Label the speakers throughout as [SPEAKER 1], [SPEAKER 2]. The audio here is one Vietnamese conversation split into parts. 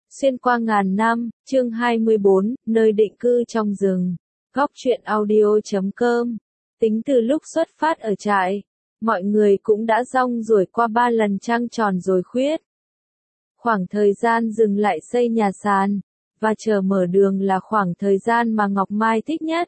[SPEAKER 1] Xuyên qua ngàn năm, chương 24, nơi định cư trong rừng. Góc truyện audio.com. Tính từ lúc xuất phát ở trại, mọi người cũng đã rong ruổi qua 3 lần trăng tròn rồi khuyết. Khoảng thời gian dừng lại xây nhà sàn, và chờ mở đường là khoảng thời gian mà Ngọc Mai thích nhất.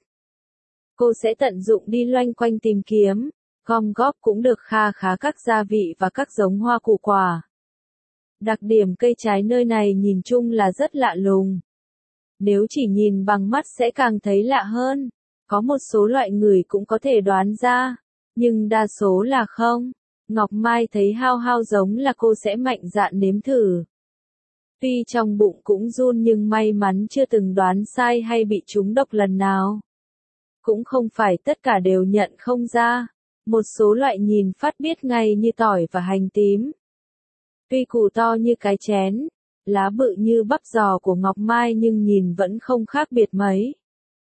[SPEAKER 1] Cô sẽ tận dụng đi loanh quanh tìm kiếm, gom góp cũng được kha khá các gia vị và các giống hoa củ quả. Đặc điểm cây trái nơi này nhìn chung là rất lạ lùng. Nếu chỉ nhìn bằng mắt sẽ càng thấy lạ hơn. Có một số loại người cũng có thể đoán ra, nhưng đa số là không. Ngọc Mai thấy hao hao giống là cô sẽ mạnh dạn nếm thử. Tuy trong bụng cũng run nhưng may mắn chưa từng đoán sai hay bị trúng độc lần nào. Cũng không phải tất cả đều nhận không ra. Một số loại nhìn phát biết ngay như tỏi và hành tím. Tuy củ to như cái chén, lá bự như bắp giò của Ngọc Mai nhưng nhìn vẫn không khác biệt mấy.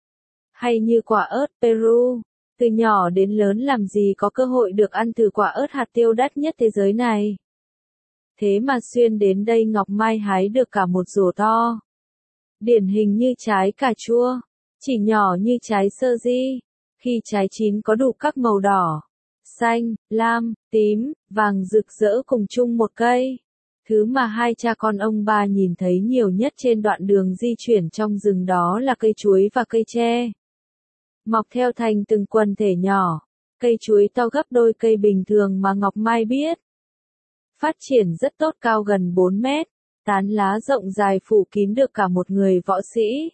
[SPEAKER 1] Hay như quả ớt Peru, từ nhỏ đến lớn làm gì có cơ hội được ăn thử quả ớt hạt tiêu đắt nhất thế giới này. Thế mà xuyên đến đây Ngọc Mai hái được cả một rổ to. Điển hình như trái cà chua, chỉ nhỏ như trái sơ ri, khi trái chín có đủ các màu đỏ, xanh, lam, tím, vàng rực rỡ cùng chung một cây. Thứ mà hai cha con ông bà nhìn thấy nhiều nhất trên đoạn đường di chuyển trong rừng đó là cây chuối và cây tre. Mọc theo thành từng quần thể nhỏ, cây chuối to gấp đôi cây bình thường mà Ngọc Mai biết. Phát triển rất tốt, cao gần 4 mét, tán lá rộng dài phủ kín được cả một người võ sĩ.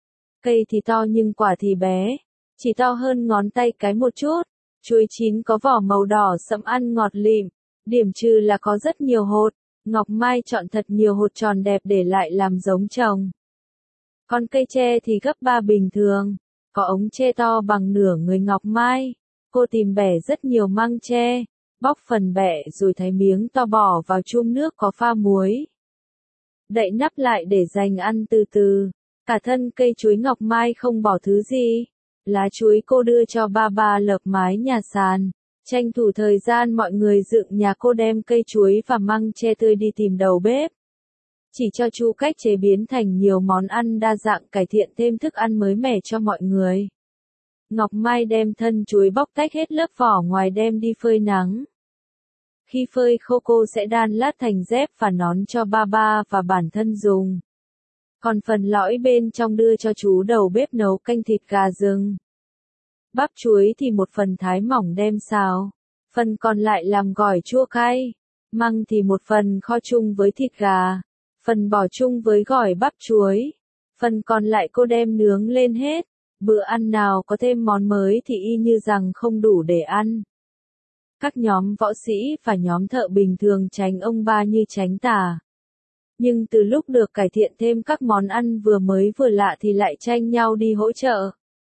[SPEAKER 1] Cây thì to nhưng quả thì bé, chỉ to hơn ngón tay cái một chút. Chuối chín có vỏ màu đỏ sẫm ăn ngọt lịm, điểm trừ là có rất nhiều hột. Ngọc Mai chọn thật nhiều hột tròn đẹp để lại làm giống trồng. Còn cây tre thì gấp 3 bình thường, có ống tre to bằng nửa người Ngọc Mai. Cô tìm bẻ rất nhiều măng tre, bóc phần bẹ rồi thái miếng to bỏ vào chum nước có pha muối. Đậy nắp lại để dành ăn từ từ. Cả thân cây chuối Ngọc Mai không bỏ thứ gì. Lá chuối cô đưa cho ba lợp mái nhà sàn. Tranh thủ thời gian mọi người dựng nhà, cô đem cây chuối và măng tre tươi đi tìm đầu bếp. Chỉ cho chú cách chế biến thành nhiều món ăn đa dạng, cải thiện thêm thức ăn mới mẻ cho mọi người. Ngọc Mai đem thân chuối bóc tách hết lớp vỏ ngoài đem đi phơi nắng. Khi phơi khô cô sẽ đan lát thành dép và nón cho ba và bản thân dùng. Còn phần lõi bên trong đưa cho chú đầu bếp nấu canh thịt gà rừng. Bắp chuối thì một phần thái mỏng đem xào, phần còn lại làm gỏi chua cay. Măng thì một phần kho chung với thịt gà, phần bỏ chung với gỏi bắp chuối. Phần còn lại cô đem nướng lên hết. Bữa ăn nào có thêm món mới thì y như rằng không đủ để ăn. Các nhóm võ sĩ và nhóm thợ bình thường tránh ông ba như tránh tà. Nhưng từ lúc được cải thiện thêm các món ăn vừa mới vừa lạ thì lại tranh nhau đi hỗ trợ.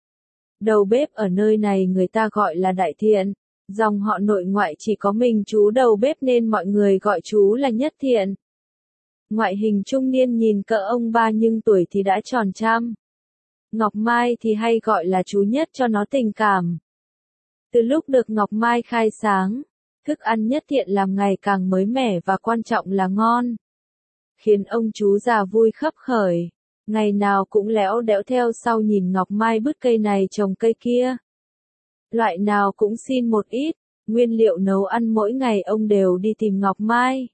[SPEAKER 1] Đầu bếp ở nơi này người ta gọi là Đại Thiện, dòng họ nội ngoại chỉ có mình chú đầu bếp nên mọi người gọi chú là Nhất Thiện. Ngoại hình trung niên nhìn cỡ ông ba nhưng tuổi thì đã tròn trăm. Ngọc Mai thì hay gọi là chú Nhất cho nó tình cảm. Từ lúc được Ngọc Mai khai sáng, thức ăn Nhất Thiện làm ngày càng mới mẻ và quan trọng là ngon. Khiến ông chú già vui khấp khởi. Ngày nào cũng léo đẽo theo sau nhìn Ngọc Mai bứt cây này trồng cây kia. Loại nào cũng xin một ít, nguyên liệu nấu ăn mỗi ngày ông đều đi tìm Ngọc Mai.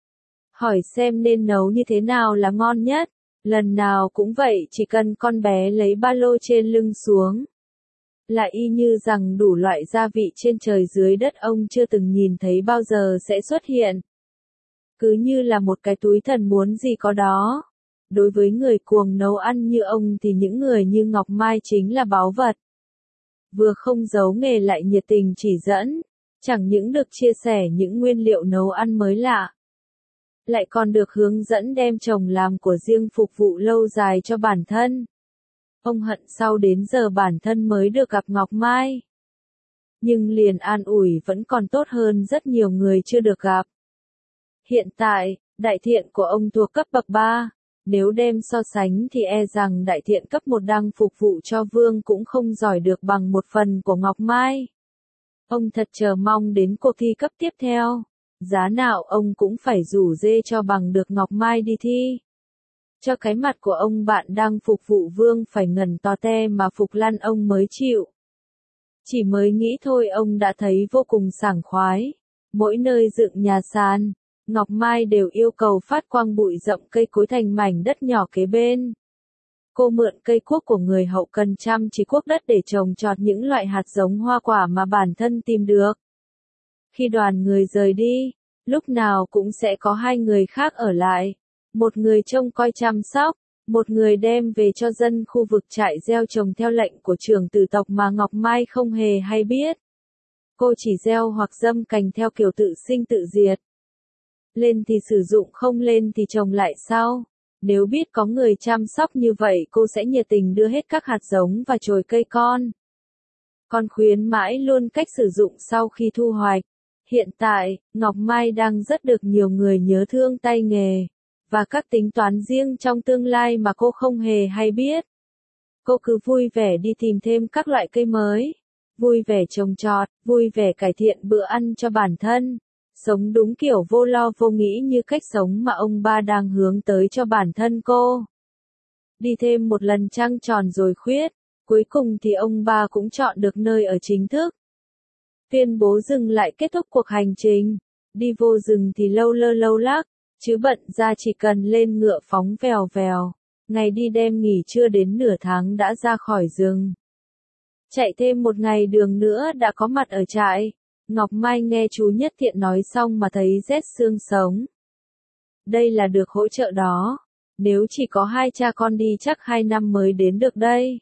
[SPEAKER 1] Hỏi xem nên nấu như thế nào là ngon nhất, lần nào cũng vậy, chỉ cần con bé lấy ba lô trên lưng xuống. Lại y như rằng đủ loại gia vị trên trời dưới đất ông chưa từng nhìn thấy bao giờ sẽ xuất hiện. Cứ như là một cái túi thần muốn gì có đó. Đối với người cuồng nấu ăn như ông thì những người như Ngọc Mai chính là báu vật. Vừa không giấu nghề lại nhiệt tình chỉ dẫn, chẳng những được chia sẻ những nguyên liệu nấu ăn mới lạ, lại còn được hướng dẫn đem trồng làm của riêng phục vụ lâu dài cho bản thân. Ông hận sau đến giờ bản thân mới được gặp Ngọc Mai. Nhưng liền an ủi vẫn còn tốt hơn rất nhiều người chưa được gặp. Hiện tại, Đại Thiện của ông thuộc cấp bậc 3. Nếu đem so sánh thì e rằng Đại Thiện cấp 1 đang phục vụ cho vương cũng không giỏi được bằng một phần của Ngọc Mai. Ông thật chờ mong đến cuộc thi cấp tiếp theo. Giá nào ông cũng phải rủ dê cho bằng được Ngọc Mai đi thi. Cho cái mặt của ông bạn đang phục vụ Vương phải ngẩn to te mà Phục Lan ông mới chịu. Chỉ mới nghĩ thôi ông đã thấy vô cùng sảng khoái. Mỗi nơi dựng nhà sàn, Ngọc Mai đều yêu cầu phát quang bụi rậm cây cối thành mảnh đất nhỏ kế bên. Cô mượn cây cuốc của người hậu cần chăm chỉ cuốc đất để trồng trọt những loại hạt giống hoa quả mà bản thân tìm được. Khi đoàn người rời đi, lúc nào cũng sẽ có hai người khác ở lại. Một người trông coi chăm sóc, một người đem về cho dân khu vực trại gieo trồng theo lệnh của trưởng tử tộc mà Ngọc Mai không hề hay biết. Cô chỉ gieo hoặc dâm cành theo kiểu tự sinh tự diệt. Lên thì sử dụng, không lên thì trồng lại sau. Nếu biết có người chăm sóc như vậy cô sẽ nhiệt tình đưa hết các hạt giống và chồi cây con. Con khuyến mãi luôn cách sử dụng sau khi thu hoạch. Hiện tại, Ngọc Mai đang rất được nhiều người nhớ thương tay nghề, và các tính toán riêng trong tương lai mà cô không hề hay biết. Cô cứ vui vẻ đi tìm thêm các loại cây mới, vui vẻ trồng trọt, vui vẻ cải thiện bữa ăn cho bản thân. Sống đúng kiểu vô lo vô nghĩ như cách sống mà ông ba đang hướng tới cho bản thân cô. Đi thêm một lần trăng tròn rồi khuyết, cuối cùng thì ông ba cũng chọn được nơi ở chính thức. Tuyên bố dừng lại kết thúc cuộc hành trình. Đi vô rừng thì lâu lơ lâu lắc, chứ bận ra chỉ cần lên ngựa phóng vèo vèo. Ngày đi đêm nghỉ chưa đến nửa tháng đã ra khỏi rừng. Chạy thêm một ngày đường nữa đã có mặt ở trại. Ngọc Mai nghe chú Nhất Thiện nói xong mà thấy rét xương sống. Đây là được hỗ trợ đó. Nếu chỉ có hai cha con đi chắc 2 năm mới đến được đây.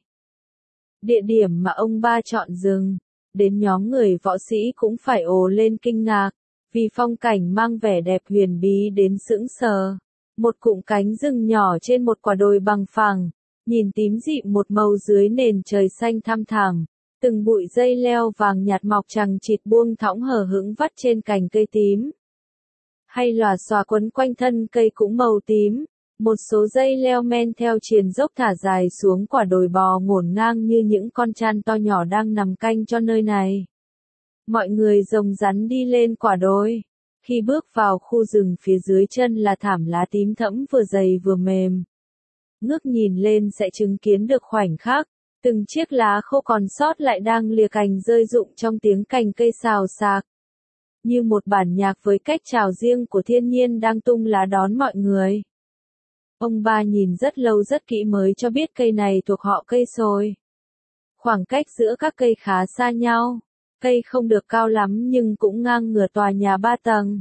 [SPEAKER 1] Địa điểm mà ông ba chọn rừng. Đến nhóm người võ sĩ cũng phải ồ lên kinh ngạc. Vì phong cảnh mang vẻ đẹp huyền bí đến sững sờ. Một cụm cánh rừng nhỏ trên một quả đồi bằng phẳng. Nhìn tím dịm một màu dưới nền trời xanh thăm thẳm. Từng bụi dây leo vàng nhạt mọc chằng chịt buông thõng hờ hững vắt trên cành cây tím. Hay lòa xòa quấn quanh thân cây cũng màu tím. Một số dây leo men theo triền dốc thả dài xuống quả đồi bò ngổn ngang như những con tran to nhỏ đang nằm canh cho nơi này. Mọi người rồng rắn đi lên quả đồi. Khi bước vào khu rừng phía dưới chân là thảm lá tím thẫm vừa dày vừa mềm. Ngước nhìn lên sẽ chứng kiến được khoảnh khắc. Từng chiếc lá khô còn sót lại đang lìa cành rơi rụng trong tiếng cành cây xào xạc. Như một bản nhạc với cách chào riêng của thiên nhiên đang tung lá đón mọi người. Ông ba nhìn rất lâu rất kỹ mới cho biết cây này thuộc họ cây sồi. Khoảng cách giữa các cây khá xa nhau. Cây không được cao lắm nhưng cũng ngang ngửa tòa nhà 3 tầng.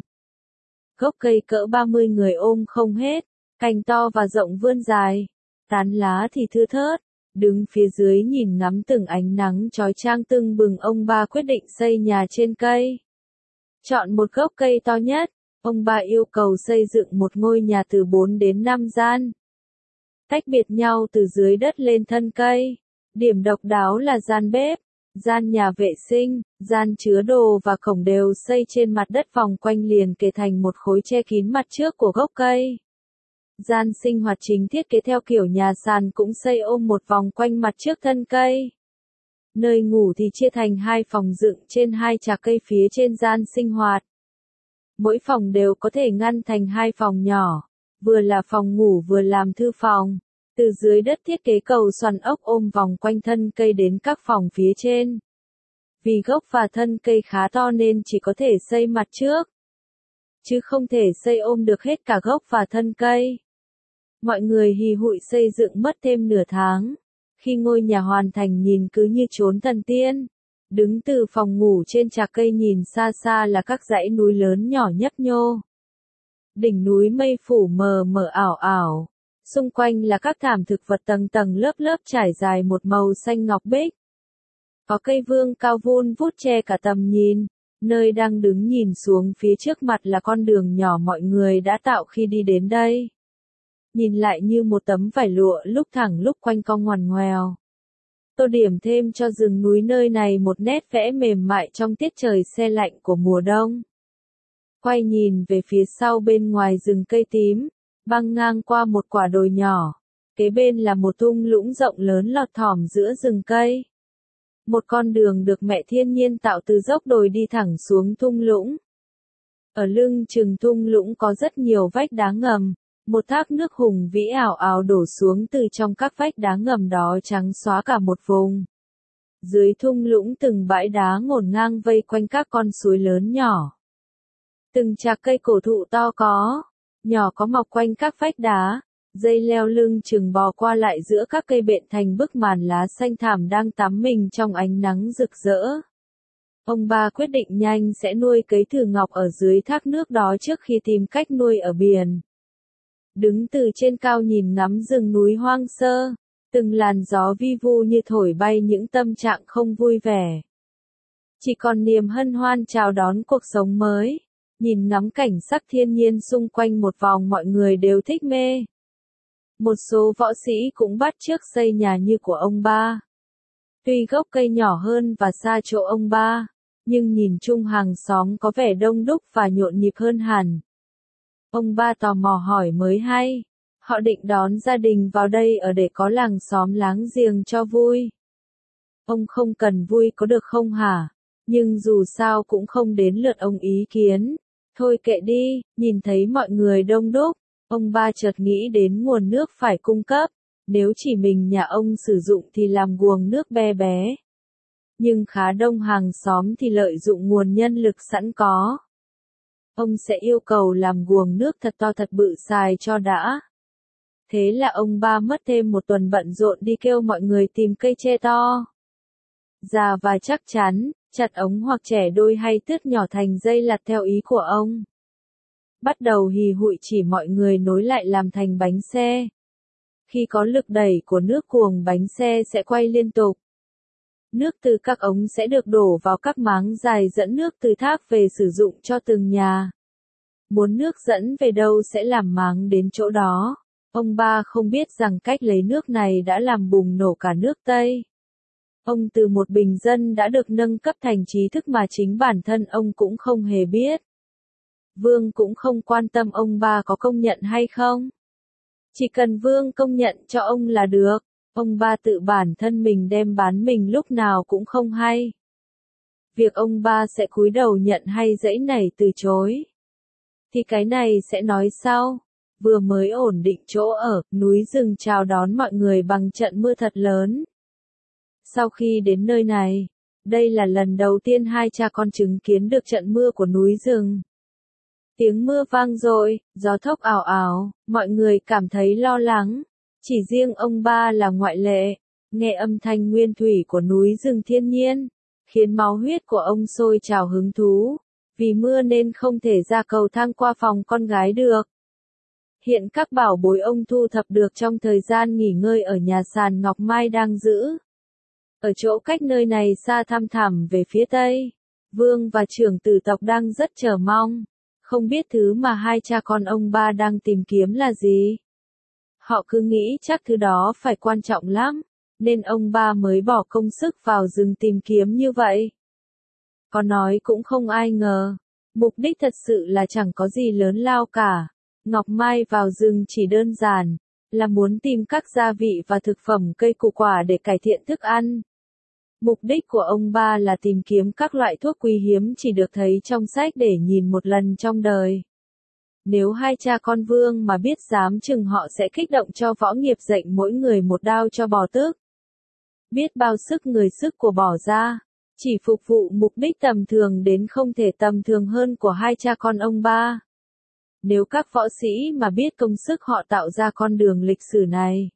[SPEAKER 1] Gốc cây cỡ 30 người ôm không hết. Cành to và rộng vươn dài. Tán lá thì thưa thớt. Đứng phía dưới nhìn ngắm từng ánh nắng chói chang tưng bừng ông ba quyết định xây nhà trên cây. Chọn một gốc cây to nhất, ông ba yêu cầu xây dựng một ngôi nhà từ 4 đến 5 gian. Tách biệt nhau từ dưới đất lên thân cây. Điểm độc đáo là gian bếp, gian nhà vệ sinh, gian chứa đồ và cổng đều xây trên mặt đất vòng quanh liền kề thành một khối che kín mặt trước của gốc cây. Gian sinh hoạt chính thiết kế theo kiểu nhà sàn cũng xây ôm một vòng quanh mặt trước thân cây. Nơi ngủ thì chia thành 2 phòng dựng trên 2 chạc cây phía trên gian sinh hoạt. Mỗi phòng đều có thể ngăn thành 2 phòng nhỏ, vừa là phòng ngủ vừa làm thư phòng. Từ dưới đất thiết kế cầu xoắn ốc ôm vòng quanh thân cây đến các phòng phía trên. Vì gốc và thân cây khá to nên chỉ có thể xây mặt trước, chứ không thể xây ôm được hết cả gốc và thân cây. Mọi người hì hụi xây dựng mất thêm nửa tháng. Khi ngôi nhà hoàn thành nhìn cứ như chốn thần tiên. Đứng từ phòng ngủ trên chạc cây nhìn xa xa là các dãy núi lớn nhỏ nhấp nhô. Đỉnh núi mây phủ mờ mờ ảo ảo. Xung quanh là các thảm thực vật tầng tầng lớp lớp trải dài một màu xanh ngọc bích. Có cây vương cao vun vút che cả tầm nhìn. Nơi đang đứng nhìn xuống phía trước mặt là con đường nhỏ mọi người đã tạo khi đi đến đây. Nhìn lại như một tấm vải lụa lúc thẳng lúc quanh cong ngoằn ngoèo. Tô điểm thêm cho rừng núi nơi này một nét vẽ mềm mại trong tiết trời se lạnh của mùa đông. Quay nhìn về phía sau bên ngoài rừng cây tím, băng ngang qua một quả đồi nhỏ. Kế bên là một thung lũng rộng lớn lọt thỏm giữa rừng cây. Một con đường được mẹ thiên nhiên tạo từ dốc đồi đi thẳng xuống thung lũng. Ở lưng chừng thung lũng có rất nhiều vách đá ngầm. Một thác nước hùng vĩ ảo ảo đổ xuống từ trong các vách đá ngầm đó trắng xóa cả một vùng. Dưới thung lũng từng bãi đá ngổn ngang vây quanh các con suối lớn nhỏ. Từng chạc cây cổ thụ to có, nhỏ có mọc quanh các vách đá, dây leo lưng chừng bò qua lại giữa các cây bện thành bức màn lá xanh thẳm đang tắm mình trong ánh nắng rực rỡ. Ông ba quyết định nhanh sẽ nuôi cấy thử ngọc ở dưới thác nước đó trước khi tìm cách nuôi ở biển. Đứng từ trên cao nhìn ngắm rừng núi hoang sơ, từng làn gió vi vu như thổi bay những tâm trạng không vui vẻ. Chỉ còn niềm hân hoan chào đón cuộc sống mới, nhìn ngắm cảnh sắc thiên nhiên xung quanh một vòng mọi người đều thích mê. Một số võ sĩ cũng bắt chước xây nhà như của ông ba. Tuy gốc cây nhỏ hơn và xa chỗ ông ba, nhưng nhìn chung hàng xóm có vẻ đông đúc và nhộn nhịp hơn hẳn. Ông ba tò mò hỏi mới hay, họ định đón gia đình vào đây ở để có làng xóm láng giềng cho vui. Ông không cần vui có được không hả? Nhưng dù sao cũng không đến lượt ông ý kiến. Thôi kệ đi, nhìn thấy mọi người đông đúc, ông ba chợt nghĩ đến nguồn nước phải cung cấp. Nếu chỉ mình nhà ông sử dụng thì làm guồng nước be bé. Nhưng khá đông hàng xóm thì lợi dụng nguồn nhân lực sẵn có. Ông sẽ yêu cầu làm guồng nước thật to thật bự xài cho đã. Thế là ông ba mất thêm một tuần bận rộn đi kêu mọi người tìm cây tre to, già và chắc chắn, chặt ống hoặc chẻ đôi hay tước nhỏ thành dây lặt theo ý của ông. Bắt đầu hì hụi chỉ mọi người nối lại làm thành bánh xe. Khi có lực đẩy của nước guồng bánh xe sẽ quay liên tục. Nước từ các ống sẽ được đổ vào các máng dài dẫn nước từ thác về sử dụng cho từng nhà. Muốn nước dẫn về đâu sẽ làm máng đến chỗ đó. Ông ba không biết rằng cách lấy nước này đã làm bùng nổ cả nước Tây. Ông từ một bình dân đã được nâng cấp thành trí thức mà chính bản thân ông cũng không hề biết. Vương cũng không quan tâm ông ba có công nhận hay không. Chỉ cần Vương công nhận cho ông là được. Ông ba tự bản thân mình đem bán mình lúc nào cũng không hay. Việc ông ba sẽ cúi đầu nhận hay dãy này từ chối, thì cái này sẽ nói sau. Vừa mới ổn định chỗ ở, núi rừng chào đón mọi người bằng trận mưa thật lớn. Sau khi đến nơi này, đây là lần đầu tiên hai cha con chứng kiến được trận mưa của núi rừng. Tiếng mưa vang dội, gió thốc ảo ảo, mọi người cảm thấy lo lắng. Chỉ riêng ông ba là ngoại lệ, nghe âm thanh nguyên thủy của núi rừng thiên nhiên, khiến máu huyết của ông sôi trào hứng thú. Vì mưa nên không thể ra cầu thang qua phòng con gái được. Hiện các bảo bối ông thu thập được trong thời gian nghỉ ngơi ở nhà sàn Ngọc Mai đang giữ. Ở chỗ cách nơi này xa thăm thẳm về phía tây, Vương và trưởng tử tộc đang rất chờ mong. Không biết thứ mà hai cha con ông ba đang tìm kiếm là gì. Họ cứ nghĩ chắc thứ đó phải quan trọng lắm, nên ông ba mới bỏ công sức vào rừng tìm kiếm như vậy. Có nói cũng không ai ngờ, mục đích thật sự là chẳng có gì lớn lao cả. Ngọc Mai vào rừng chỉ đơn giản là muốn tìm các gia vị và thực phẩm cây củ quả để cải thiện thức ăn. Mục đích của ông ba là tìm kiếm các loại thuốc quý hiếm chỉ được thấy trong sách để nhìn một lần trong đời. Nếu hai cha con Vương mà biết dám chừng họ sẽ kích động cho võ nghiệp dệnh mỗi người một đao cho bò tước. Biết bao sức người sức của bỏ ra, chỉ phục vụ mục đích tầm thường đến không thể tầm thường hơn của hai cha con ông ba. Nếu các võ sĩ mà biết công sức họ tạo ra con đường lịch sử này,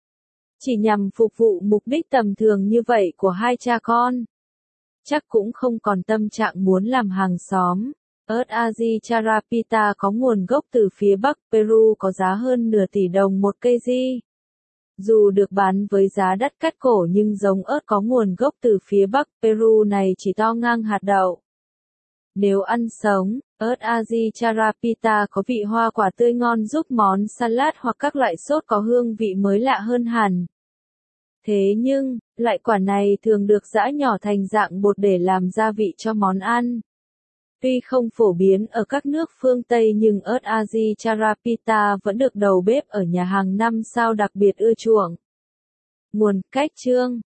[SPEAKER 1] chỉ nhằm phục vụ mục đích tầm thường như vậy của hai cha con, chắc cũng không còn tâm trạng muốn làm hàng xóm. Ớt Aji Charapita có nguồn gốc từ phía Bắc Peru có giá hơn nửa tỷ đồng một cây di. Dù được bán với giá đắt cắt cổ nhưng giống ớt có nguồn gốc từ phía Bắc Peru này chỉ to ngang hạt đậu. Nếu ăn sống, ớt Aji Charapita có vị hoa quả tươi ngon giúp món salad hoặc các loại sốt có hương vị mới lạ hơn hẳn. Thế nhưng, loại quả này thường được giã nhỏ thành dạng bột để làm gia vị cho món ăn. Tuy không phổ biến ở các nước phương Tây nhưng ớt Aji Charapita vẫn được đầu bếp ở nhà hàng 5 sao đặc biệt ưa chuộng. Nguồn: Cách chương